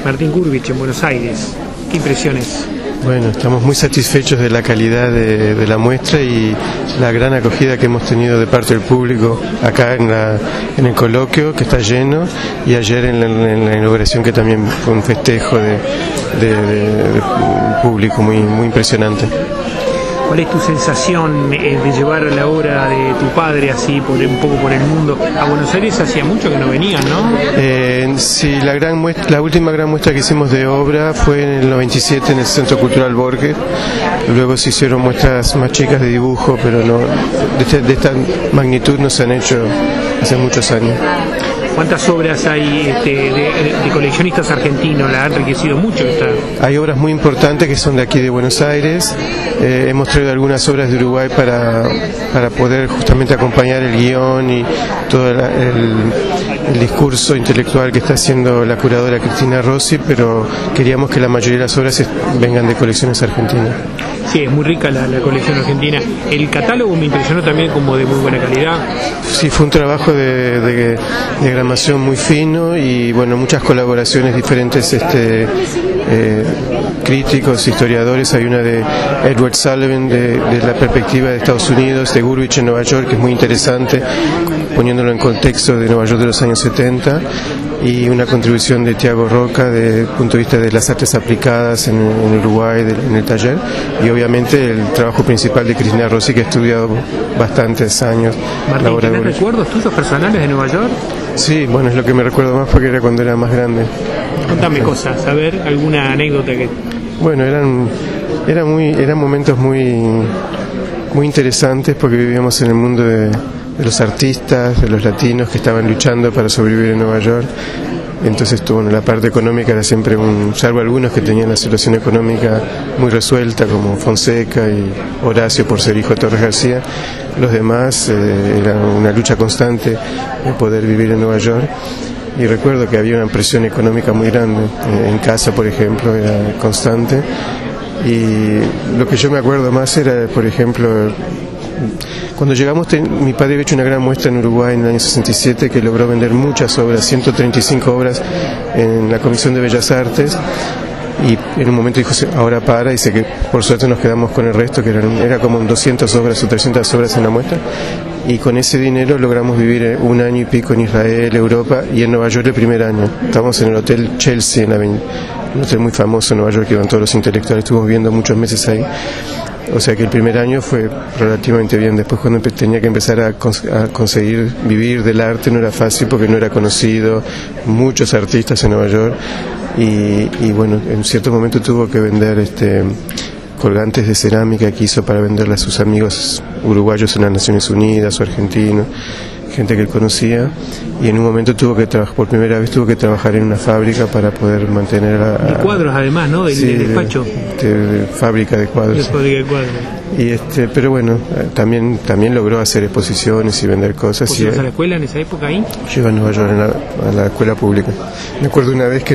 Martín Gurvich en Buenos Aires. ¿Qué impresiones? Bueno, estamos muy satisfechos de la calidad de la muestra y la gran acogida que hemos tenido de parte del público acá en el coloquio, que está lleno, y ayer en la inauguración, que también fue un festejo de público muy impresionante. ¿Cuál es tu sensación de llevar la obra de tu padre así un poco por el mundo? A Buenos Aires hacía mucho que no venían, ¿no? Sí, la última gran muestra que hicimos de obra fue en el 97 en el Centro Cultural Borges. Luego se hicieron muestras más chicas de dibujo, pero no de esta magnitud no se han hecho hace muchos años. ¿Cuántas obras hay de coleccionistas argentinos? La han enriquecido mucho esta. Hay obras muy importantes que son de aquí de Buenos Aires. Hemos traído algunas obras de Uruguay para poder justamente acompañar el guión y todo el discurso intelectual que está haciendo la curadora Cristina Rossi, pero queríamos que la mayoría de las obras vengan de colecciones argentinas. Sí, es muy rica la colección argentina. El catálogo me impresionó también como de muy buena calidad. Sí, fue un trabajo de diagramación muy fino y bueno, muchas colaboraciones diferentes críticos, historiadores. Hay una de Edward Sullivan de la perspectiva de Estados Unidos, de Gurvich en Nueva York, que es muy interesante, poniéndolo en contexto de Nueva York de los años 70, y una contribución de Tiago Roca desde el punto de vista de las artes aplicadas en Uruguay, en el taller, y obviamente el trabajo principal de Cristina Rossi, que ha estudiado bastantes años. Martín, ¿tenés recuerdos tuyos personales de Nueva York? Sí, bueno, es lo que me recuerdo más porque era cuando era más grande. Contame cosas, a ver, alguna anécdota que... Bueno, eran momentos muy interesantes porque vivíamos en el mundo de los artistas, de los latinos que estaban luchando para sobrevivir en Nueva York. Entonces, bueno, la parte económica era siempre salvo algunos que tenían la situación económica muy resuelta, como Fonseca y Horacio por ser hijo de Torres García. Los demás era una lucha constante de poder vivir en Nueva York. Y recuerdo que había una presión económica muy grande. En casa, por ejemplo, era constante. Y lo que yo me acuerdo más era, por ejemplo, cuando llegamos, mi padre había hecho una gran muestra en Uruguay en el año 67 que logró vender muchas obras, 135 obras en la Comisión de Bellas Artes, y en un momento dijo, ahora para, y dice que por suerte nos quedamos con el resto, que era como 200 obras o 300 obras en la muestra, y con ese dinero logramos vivir un año y pico en Israel, Europa, y en Nueva York el primer año. Estábamos en el Hotel Chelsea, un hotel muy famoso en Nueva York, que iban todos los intelectuales, estuvimos viviendo muchos meses ahí. O sea que el primer año fue relativamente bien. Después, cuando tenía que empezar a conseguir vivir del arte, no era fácil porque no era conocido, muchos artistas en Nueva York, y bueno, en cierto momento tuvo que vender colgantes de cerámica que hizo para venderle a sus amigos uruguayos en las Naciones Unidas o argentinos, gente que él conocía, y en un momento por primera vez tuvo que trabajar en una fábrica para poder mantener de cuadros, además, ¿no? Del despacho. De fábrica de cuadros. De fábrica de cuadros. Y pero bueno, también logró hacer exposiciones y vender cosas. ¿Vos ibas a la escuela en esa época ahí? Yo iba a Nueva York a la escuela pública. Me acuerdo una vez que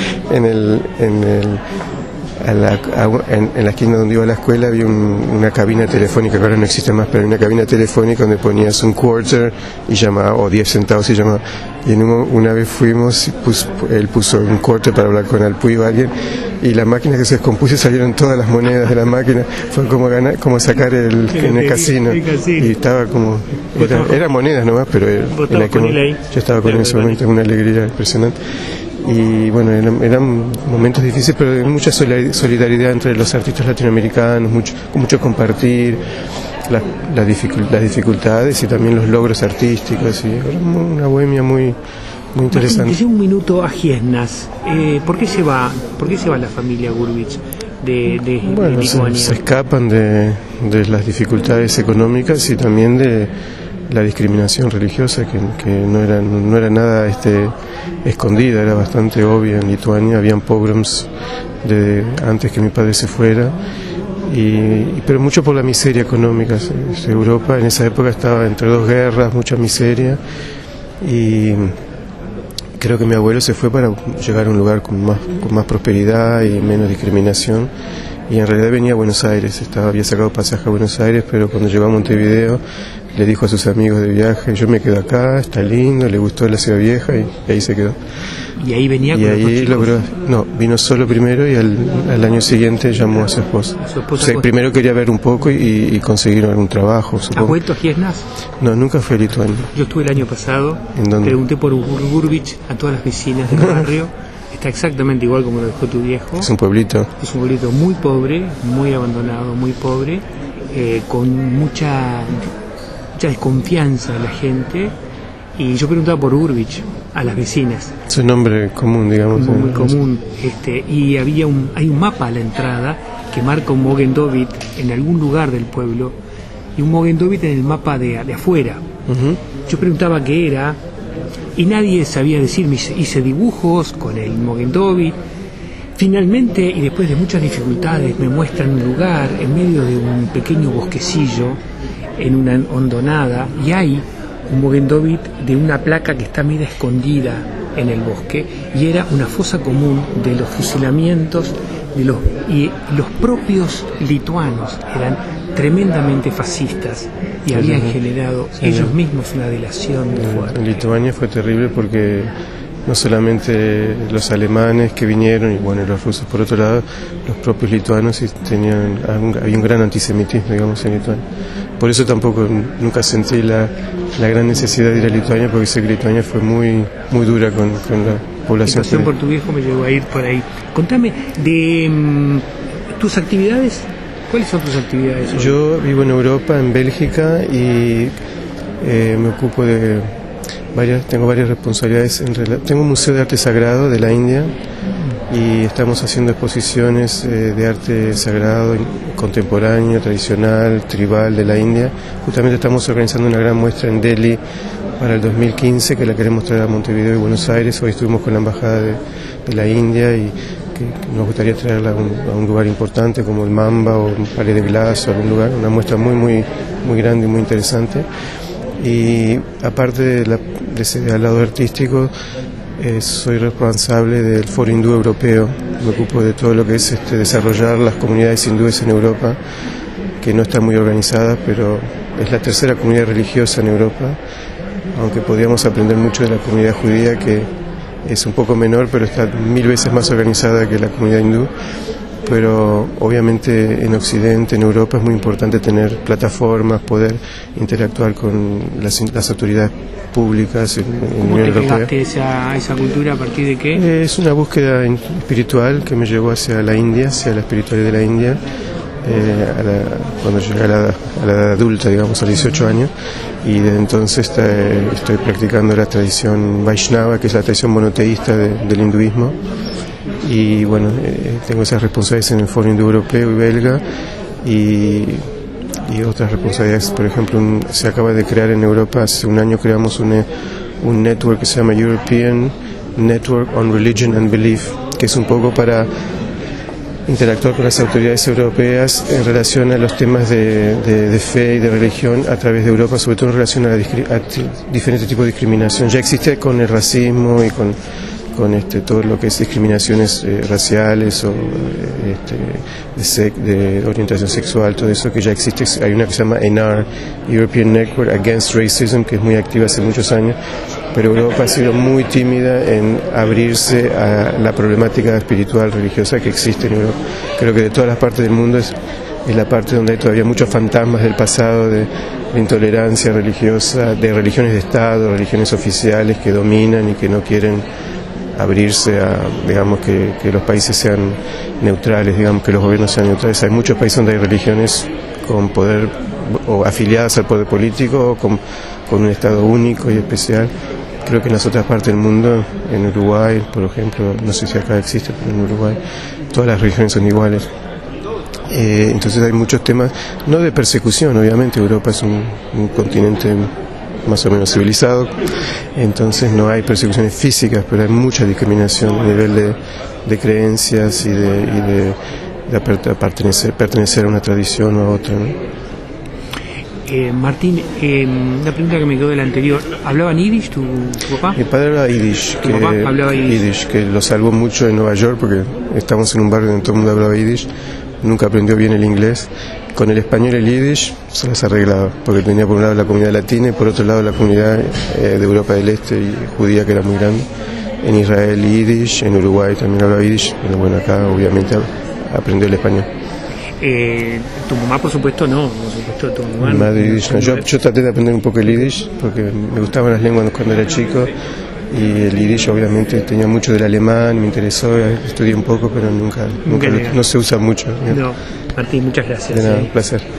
en la esquina donde iba a la escuela había una cabina telefónica, que ahora no existe más, pero una cabina telefónica donde ponías un quarter y llamaba, o 10 centavos y llamaba. Y una vez fuimos, él puso un quarter para hablar con Alpuy o alguien, y la máquina que se descompuso y salieron todas las monedas de la máquina. Fue como sacar en el casino. Y estaba como... Eran monedas nomás, pero yo estaba con él en ese momento, una alegría impresionante. Y bueno, eran momentos difíciles, pero de mucha solidaridad entre los artistas latinoamericanos, mucho compartir las dificultades y también los logros artísticos, y una bohemia muy interesante. Martín, un minuto a Giesnas. ¿Por qué se va la familia Gurvich de Lituania? Se escapan de las dificultades económicas y también de la discriminación religiosa, que no era nada escondida, era bastante obvia en Lituania. Habían pogroms antes que mi padre se fuera, pero mucho por la miseria económica. Europa en esa época estaba entre dos guerras, mucha miseria, y creo que mi abuelo se fue para llegar a un lugar con más prosperidad y menos discriminación, y en realidad venía a Buenos Aires, había sacado pasaje a Buenos Aires, pero cuando llegó a Montevideo le dijo a sus amigos de viaje, yo me quedo acá, está lindo, le gustó la ciudad vieja, y ahí se quedó. Y ahí venía con y los ahí dos chicos. logró, no, vino solo primero, y al año siguiente llamó a su esposa. O sea, primero quería ver un poco y conseguir algún trabajo, supongo. ¿Has vuelto a Giesnas? No, nunca fui a Lituania. Yo estuve el año pasado. ¿En dónde? Pregunté por Burbich a todas las vecinas del barrio. Está exactamente igual como lo dejó tu viejo. Es un pueblito. Es un pueblito muy pobre, muy abandonado, muy pobre, con mucha desconfianza de la gente. Y yo preguntaba por Burbich a las vecinas. Es un nombre común, digamos. Muy común. Y hay un mapa a la entrada que marca un Mogendovit en algún lugar del pueblo y un Mogendovit en el mapa de afuera. Yo preguntaba qué era y nadie sabía decirme. Hice dibujos con el Mogendovit. Finalmente, y después de muchas dificultades, me muestran un lugar en medio de un pequeño bosquecillo, en una hondonada, y hay un Mogendovit de una placa que está medio escondida en el bosque, y era una fosa común de los fusilamientos y los propios lituanos eran tremendamente fascistas y habían generado ellos mismos una delación muy fuerte. En Lituania fue terrible porque no solamente los alemanes que vinieron y bueno, los rusos por otro lado, los propios lituanos había un gran antisemitismo, digamos, en Lituania. Por eso tampoco nunca sentí la gran necesidad de ir a Lituania, porque sé que Lituania fue muy dura con la población. La por tu viejo me llevó a ir por ahí. Contame de tus actividades. ¿Cuáles son tus actividades hoy? Yo vivo en Europa, en Bélgica, y me ocupo de tengo varias responsabilidades. Tengo un museo de arte sagrado de la India y estamos haciendo exposiciones de arte sagrado, contemporáneo, tradicional, tribal de la India. Justamente estamos organizando una gran muestra en Delhi para el 2015 que la queremos traer a Montevideo y Buenos Aires. Hoy estuvimos con la Embajada de la India y que nos gustaría traerla a un lugar importante como el Mamba o un Palais de Glace o algún lugar, una muestra muy grande y muy interesante. Y aparte de ese lado artístico, soy responsable del Foro Hindú Europeo. Me ocupo de todo lo que es desarrollar las comunidades hindúes en Europa, que no están muy organizadas, pero es la tercera comunidad religiosa en Europa, aunque podríamos aprender mucho de la comunidad judía, que es un poco menor, pero está 1000 veces más organizada que la comunidad hindú. Pero obviamente en Occidente, en Europa, es muy importante tener plataformas, poder interactuar con las autoridades públicas en la Unión Europea. ¿Cómo te pegaste a esa cultura a partir de qué? Es una búsqueda espiritual que me llevó hacia la India, hacia la espiritualidad de la India, cuando llegué a la edad adulta, digamos, a los 18 años, y desde entonces estoy practicando la tradición Vaishnava, que es la tradición monoteísta del hinduismo. Y bueno, tengo esas responsabilidades en el Foro Hindú Europeo y belga y otras responsabilidades. Por ejemplo, se acaba de crear en Europa, hace un año creamos un network que se llama European Network on Religion and Belief, que es un poco para interactuar con las autoridades europeas en relación a los temas de fe y de religión a través de Europa, sobre todo en relación a diferentes tipos de discriminación. Ya existe con el racismo y con todo lo que es discriminaciones raciales o de orientación sexual, todo eso que ya existe. Hay una que se llama ENAR, European Network Against Racism, que es muy activa hace muchos años, pero Europa ha sido muy tímida en abrirse a la problemática espiritual, religiosa que existe en Europa. Creo que de todas las partes del mundo es la parte donde hay todavía muchos fantasmas del pasado, de intolerancia religiosa, de religiones de Estado, religiones oficiales que dominan y que no quieren abrirse a, digamos, que los países sean neutrales, digamos, que los gobiernos sean neutrales. Hay muchos países donde hay religiones con poder o afiliadas al poder político o con un Estado único y especial. Creo que en las otras partes del mundo, en Uruguay, por ejemplo, no sé si acá existe, pero en Uruguay todas las religiones son iguales. Entonces hay muchos temas, no de persecución, obviamente. Europa es un continente más o menos civilizado, entonces no hay persecuciones físicas, pero hay mucha discriminación a nivel de creencias y de pertenecer a una tradición o a otra, ¿no? Martín, una pregunta que me quedó de la anterior. ¿Hablaban yiddish tu papá? Mi padre hablaba yiddish, ¿Tu papá hablaba yiddish? que lo salvó mucho en Nueva York porque estamos en un barrio donde todo el mundo hablaba yiddish. Nunca aprendió bien el inglés. Con el español y el yiddish se las arreglaba, porque tenía por un lado la comunidad latina y por otro lado la comunidad de Europa del Este y judía, que era muy grande. En Israel yiddish, en Uruguay también hablaba yiddish, pero bueno, acá obviamente aprendió el español. Tu mamá, por supuesto, no. Por supuesto, tu mamá. Mi madre yiddish, no. Yo traté de aprender un poco el yiddish porque me gustaban las lenguas cuando era chico, y el yiddish obviamente tenía mucho del alemán, me interesó, estudié un poco, pero nunca no se usa mucho. No, Martín, muchas gracias. De nada, un placer.